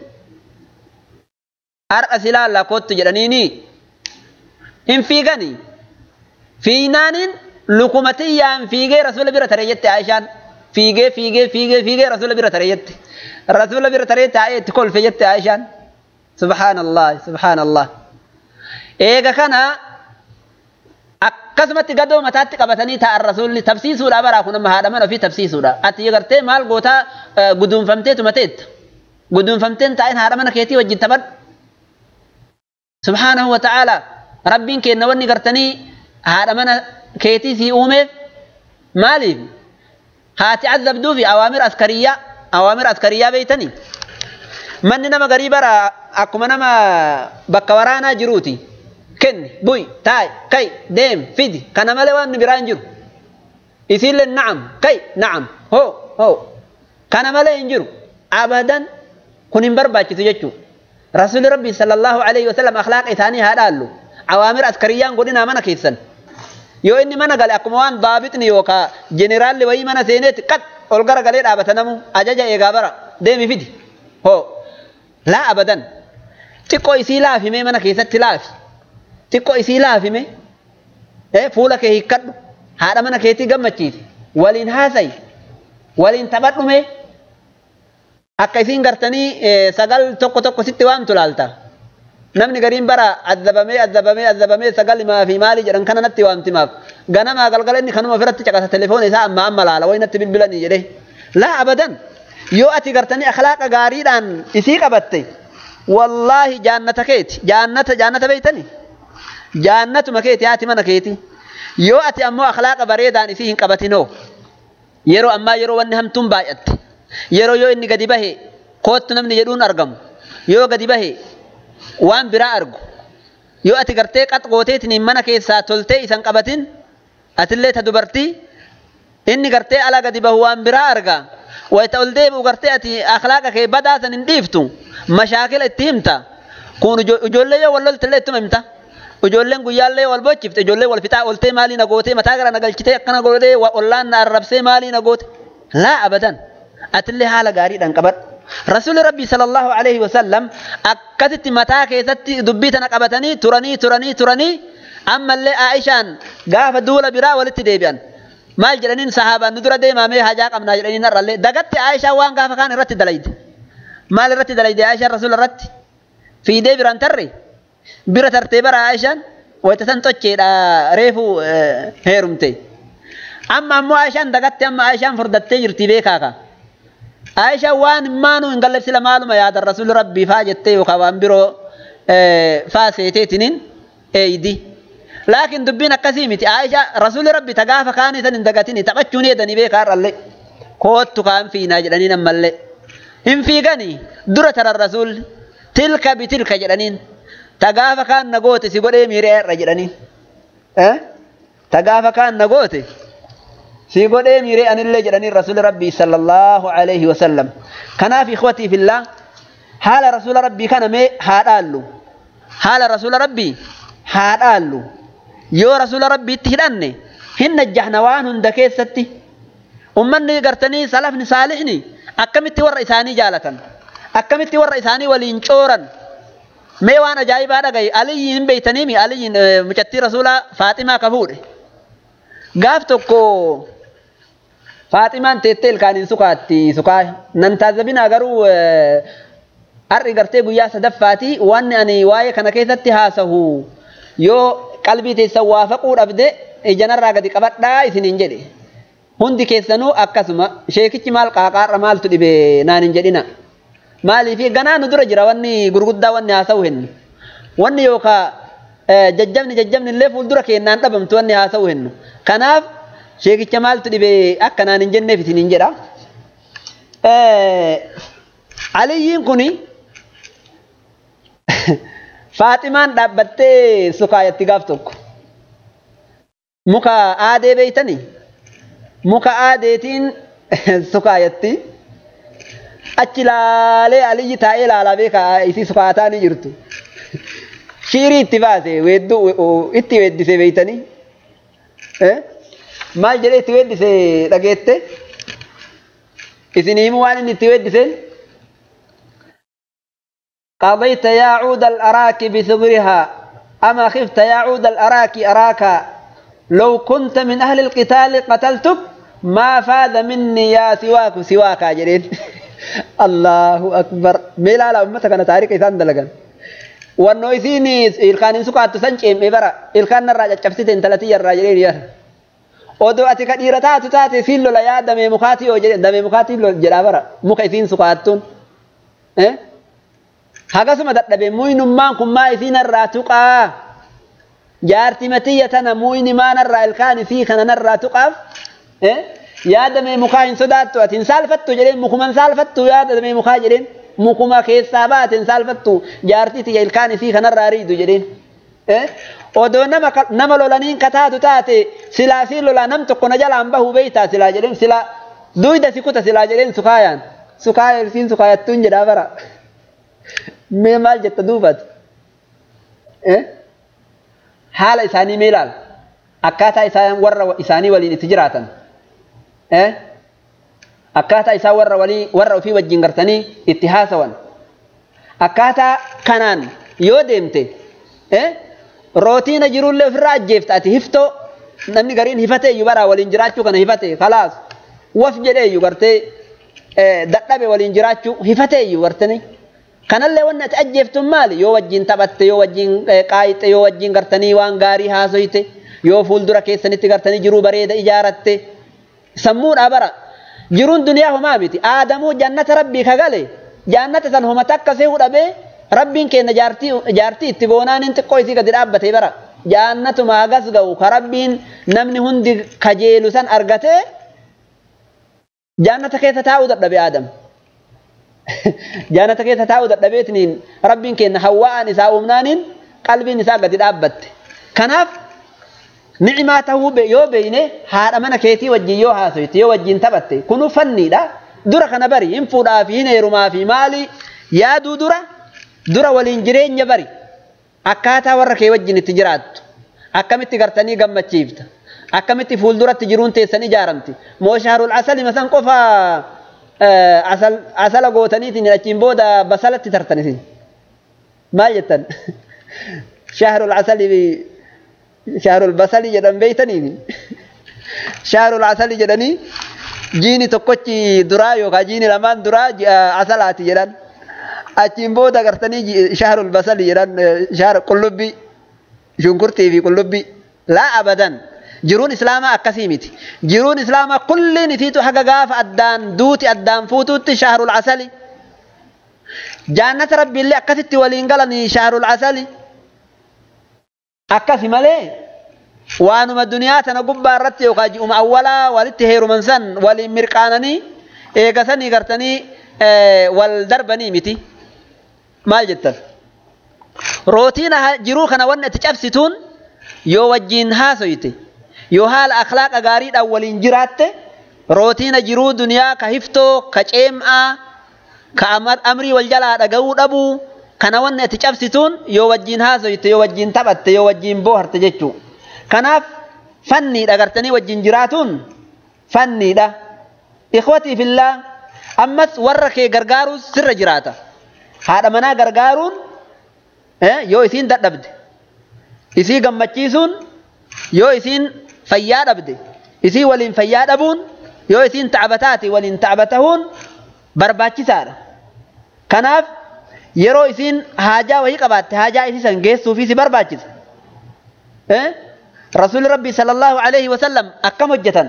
أرق سلالة كوت جرانيني إن فيغني في نانين لقمتي إن فيغي رسول بيرة تريجت عائشان فيغي رسول بيرة تريجت رسول بيرة تريجت عائشان كل فيجت عائشان سبحان الله إيجا كان akkasumatti gadoo mataatti qabatanii ta'an rasuulli tafsiisuudha bara kun amma haadha mana ofii tafsiisuudha ati gartee maal goota gudunfamteetu mateetta gudunfamteen ta'in haadha mana keetii wajjin taphadhu subhaanahu wa ta'ala rabbiin kenna wanni gartanii haadha mana keetii si uumeef maaliif haati azabduu fi awaamir askariyaa beeytanii manni nama garii bara akkuma nama bakka waraanaa jiruuti كن بوي تاي كي ديم فيدي كان مالي وان برانجر يثير نعم كي نعم هو كان مالي ينجر أبدا كن برباك تجتشو رسول ربي صلى الله عليه وسلم أخلاق ثاني هذا له أوامر عسكريان قلنا منا كيسن يو إني منا قال أكموان ضابطني يوكا جنرال لوي منا سينت قد ol garagalee dhaabata ajaja eegaa bara deemi fidi hoo laa abadan xiqqoo isii laafime mana keessatti laafi xiqqoo isii laafime fuula kee hiikkadhu haadha mana keetii gammachiisi waliin haasayi waliin taphadhume akka isiin gartanii sagal tokko sitti waamtu laalta namni gariin bara azzabamee sagal himaa fi maalii jedhan kana natti waamti maaf ganamaa galgala inni kanuma ofirratti caqasa telefoona isaa amma laala way natti bilbilanii jedhe laa abadan yoo ati gartanii akhlaaqa gaariidhaan isii qabatte wallaahi jaannata keeti jaannata beeytani jaannatuma keeti haati mana keeti yoo ati ammoo akhlaaqa bareedaan isii hin qabatinoo yeroo ammaa yeroo wanni hamtuun baay'atte yeroo yoo inni gadi bahe koottu namni jedhuun argamu yoo gadi bahe waan biraa argu yoo ati gartee qax gooteetiin mana keessaa toltee isan qabatin atillee ta dubartii inni gartee ala gadi bahu waan biraa arga wayta ol deebi'u gartee ati akhlaaqa kee badaasan hin dhiiftu mashaakila itti himta kun ijoollee yoo wal loltelle ittuma himta ijoolleen guyyaallee wal bochifte ijoollee wal fixaa oltee maalii na gootee mataa gara na galchitee akkana godhee ollaan na arrabsee maalii na goote laa abadan atillee haala gaariidhaan qabadhu rasuuli rabbii sallallahu alaihi wasallam akkasitti mataa keessatti dubbii tana qabatanii turanii ammallee Aishaan gaafa duula biraa walitti deebi'an maal jedhaniin sahaabaan nu dura deemamee hajaa qabnaa jedhaniin narrallee dagatti Aishaan waan gaafa kaan irratti dalayde maal irratti dalayde Aishaan rasuula irratti fiidee biraan tarre bira tartee bara Aishaan wayta san tocheedha reefu heerumte amma ammoo Aishaan dagatti amma Aishaan furdattee jirti beekaaka Aishaan waan maanu hin gallabsila maaluma yaada rasuula rabbii faa jettee yookaan waan biroo faa seeteetiniin eeydi laakiin dubbiin akkasii miti Aisha rasuuli rabbi tagaafa kaan isan hin dagatini taphachuun eedanii beekaa irrallee koottu kaan fiinaa jedhaniin ammallee hin fiiganii dura taran rasuulli tilka bitilka jedhaniin tagaafa kaan na goote si godhee miiree irra jedhaniin tagaafa kaan na goote si godhee miiree anillee jedhaniin rasuuli rabbii sallallahu alaihi wasallam kanaaf ikhwatii fillah haala rasuula rabbii kana mee haadhaallu haala rasuula rabbii haadhaallu yoo rasuula rabbiitti hidhanne hin najjahna waan hunda keessatti ummanni gartanii salafni saalihni akkamitti warra isaanii jaalatan akkamitti warra isaanii waliin cooran mee waan ajaa'ibaa dhagaye aliyyi hin beeytaniimi aliyyiin mucattii rasuula faaximaa ka fuudhe gaaf tokko faaximaan teettee ilkaaniin sukaatti sukaa nan taazabinaa garuu har'i gartee guyyaa sadaffaati wanni ani waa'ee kana keessatti haasahu yoo qalbii teessan waafaquu dhabde ijanarraa gadi qabadhaa isiniin jedhe hundi keessanuu akkasuma sheekichi maal qaaqaarra maaltu dhibe naan hin jedhina maaliif ganaa nu dura jira wanni gurguddaa wanni haasa'u hennu wanni yookaa jajjabni illee fuuldura keennaan dhabamtu wanni haasa'u hennu kanaaf sheekicha maaltu dhibe akka naan hin jenneef isiniin jedha aliyyiin kuni Faaximaan dhaabbattee sukaayatti gaaf tokko muka aadee beeytanii muka aadeetiin sukaayatti achi laalee aliyyi taa'ee laalaa beekaa isii sukaataa ni jirtu shiirii itti baase weedduu itti weeddise beeytanii maal jedhee itti weeddise dhageette isinii himu waan inni itti weeddiseen قضيت يا عود الأراك بثغرها أما خفت يا عود الأراك أراك لو كنت من أهل القتال قتلتك ما فاز مني يا سواك جريد الله أكبر ميلا لا أمتك أنا تاريخ إذا دلقا والنويسيني إلكان سكات تسنجم إبرا إلكان الراجع شفتين 30 الراجلين يا odoo ati ka dhiirataa taate siin lola yaa damee mukaatii yoo jedhe damee mukaatii jedhaa bara muka isiin sukaattuun hagasuma dadhabe muynummaan kun maa isiin irraa tuqaa jaarti matiyya tana muyni maan irraa ilkaan isii kana narraa tuqaaf yaa damee mukaa hin sodaattu ati hin saalfattu jedheen mukuman saalfattu yaa damee mukaa jedheen mukuma keessaa baate hin saalfattu jaartii tiyya ilkaan isii kanarraa riidu jedheen odoo nama lolaniin kataatu taate silaa siin lolaa nam tokko na jalaan bahuu beeytaa silaa jedheen silaa duyda sikuta silaa jedheen sukaaya isiin sukaayattuun jedhaa bara mee maal jetta duubat haala isaanii mee ilaal akkaataa isaan warra isaanii waliin itti jiraatan akkaataa isaa warra ofii wajjin gartanii itti haasawan akkaataa kanaan yoo deemte rootiina jirullee ofirraa ajjeefta ati hiftoo namni gariin hifatee iyyuu bara waliin jiraachuu kana hifatee khalaas waf jedhee iyyuu gartee dadhabe waliin jiraachuu hifatee iyyuu gartanii kanallee wanni ati ajjeeftuun maali yoo wajjin taphatte yoo wajjin qaayixxe yoo wajjin gartanii waan gaarii haasoyte yoo fuuldura keessanitti gartanii jiruu bareeda ijaaratte sammuudha bara jiruun duniyaa homaa miti aadamuu jannata rabbii kagale jannata san homa takka see hudhabee rabbiin keenya jaartii itti goonaan hin xiqqoo isii gadi dhaabbatee bara jannatuma hagas ga'u ka rabbiin namni hundi kajeelu san argatee jannata keessa taa'uu dadhabe aadam jannata keessa taa'uu dadhabeetiniin rabbiin keenya hawwa'aan isaa uumnaaniin qalbiin isaa gadi dhaabbatte kanaaf ni'imaa ta'uu yoo beeyne haadha mana keetii wajjin yoo haasoyte yoo wajjin taphatte kunu fanniidha dura kana bari hin fuudhaa fi hin heerumaa fi maali yaaduu dura waliin jireenya bari akkaataa warra kee wajjin itti jiraattu akkamitti gartanii gammachiifta akkamitti fuulduratti jiruun teessan ijaaramti moo shahrul asali masan qofa asala gootaniitiin achiin booda basalatti tartanisin maal jettan shahrul asali shahrul basali jedhan beeytaniin shahrul asali jedhanii jiini tokkochi duraa yookaan jiini lamaan duraa asalaati jedhan achiin booda gartanii shahrul basali jedhan shahr qullubbi shunkurtii fi qullubbi laa abadan jiruun islaamaa akkasii miti jiruun islaamaa kulliin isiitu haga gaafa addaan duuti addaan fuutuutti shahrul asali jannata rabbiillee akkasitti waliin galanii shahrul asali akkasi malee waanuma duniyaa tana gubbaa irratti yookaan ji'uma awwalaa walitti heeruman san waliin mirqaananii eegasanii gartanii wal darbanii miti maal jettan rootiina jiruu kana wanni itti cabsituun yoo wajjin haasoyte yoo haala akhlaaqa gaariidhaan waliin jiraatte rootiina jiruu duniyaa ka hiftoo ka ceem'aa ka amrii wal jalaa dhaga'uu dhabuu kana wanni itti cabsituun yoo wajjin haasoyte yoo wajjin taphatte yoo wajjin booharte jechuu kanaaf fanniidha gartanii wajjin jiraatuun fanniidha ikhwatii fillah ammas warra kee gargaaruus sirra jiraata haadha manaa gargaaruun yoo isiin dadhabde isii gammachiisuun yoo isiin fayyaa dhabde isii waliin fayyaa dhabuun yoo isiin ta'abataati waliin ta'abatahuun barbaachisaadha kanaaf yeroo isiin haajaa wahii qabaatte haajaa isii san geessuufi si barbaachisa rasuuli rabbii sallallahu alaihi wasallam akkam hojjetan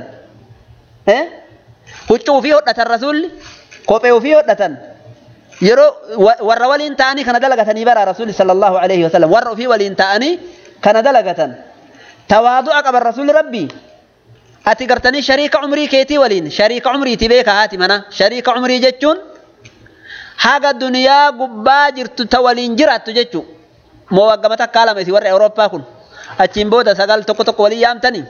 huccuu ofii hodhatan rasuulli kophee ofii hodhatan yeroo warra waliin ta'anii kana dalagatanii bara rasuulli sallallahu alaihi wasallam warra ofii waliin ta'anii kana dalagatan tawaadu'a qaban rasuulli rabbii ati gartanii shariika umrii keetii waliin shariika umriiti beeka haati mana shariika umrii jechuun haga duniyaa gubbaa jirtu ta waliin jiraattu jechuu moo waggama takkaa lama isi warra Awurooppaa kun achiin booda sagal tokko walii yaamtanii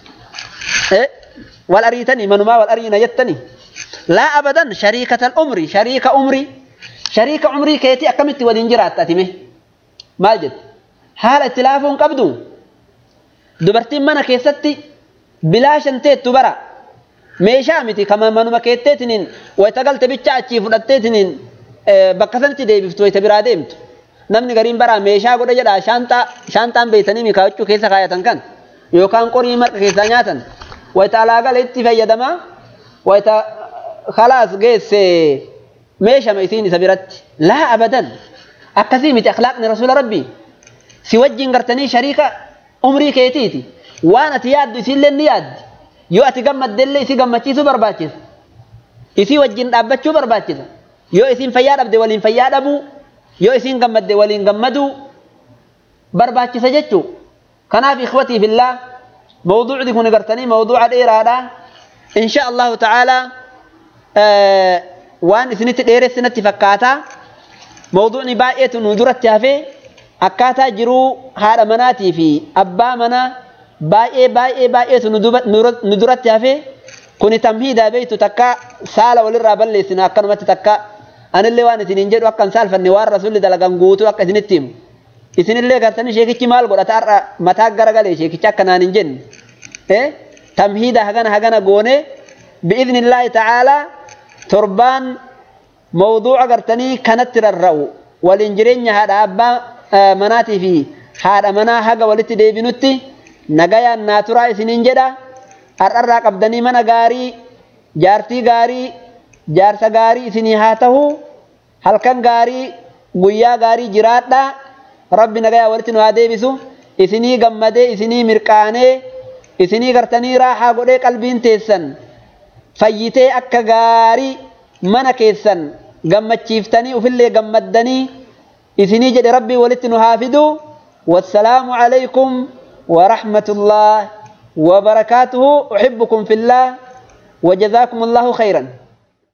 wal ariitanii manumaa wal ariina jettanii laa abadan shariikatal umri shariika umrii keetii akkamitti waliin jiraatta atime maal jettu haala itti laafuun qabdu dubartiin mana keessatti bilaashan teettu bara meeshaa miti kama manuma keetteetiniin wayita galte bicha achii fudhatteetiniin bakka sanatti deebiftu wayita biraa deemtu namni gariin bara meeshaa godha jedha shaantaan beeytanii mikaachuu keessa kaayatan kan yookaan qorii marqa keessaa nyaatan wayita alaagala itti fayyadama wayita khalaas geesse meeshama isiin isa biratti laa abadan akkasii miti akhlaaqni rasuula rabbii si wajjin gartanii shariika umrii keetiiti waan ati yaaddu isiillee ni yaaddi yoo ati gammaddellee isii gammachiisuu barbaachisa isii wajjin dhaabbachuu barbaachisa yoo isiin fayyaa dhabde waliin fayyaa dhabuu yoo isiin gammadde waliin gammaduu barbaachisa jechuu kanaaf ikhwatii fillah mawduucdi kun gartanii mawduuca dheeraadha insha allahu ta'ala waan isinitti dheeressinatti fakkaata mawduucni baay'eetu nu duratti hafee akkaataa jiruu haadha manaatii fi abbaa manaa baay'eetu nu duratti hafee kuni tamhiidaa beeytu takka saala walirraa balleessina akkanumatti takka anillee waan isiniin jedhu akkan saalfanne waan rasuulli dalagan guutuu akka isinitti himu isinillee gartanii sheekichi maal godhata har'a mataa garagalee sheekichi akkanaan hin jenne tamhiida hagana goone bi'iznillaahi ta'aalaa تربان موضوع قرتني كانت الرو والإنجرين هذا أبا مناتي في هذا منا حاجة ولت ديبنوتي نجايا ناتورا إسنين جدا أرأرق أبدني منا غاري جارتي غاري جارسا غاري إسني هاته هل كان غاري غويا غاري جراتا ربي نجايا ولت نوادي بسو إسني جمدة إسني مركانة إسني قرتني راحة قولي قلبين تيسن فيتي أكا غاري منا كيسن قمت شيفتني وفي اللي قمدني إسني جد ربي ولت نحافظه والسلام عليكم ورحمة الله وبركاته أحبكم في الله وجزاكم الله خيرا.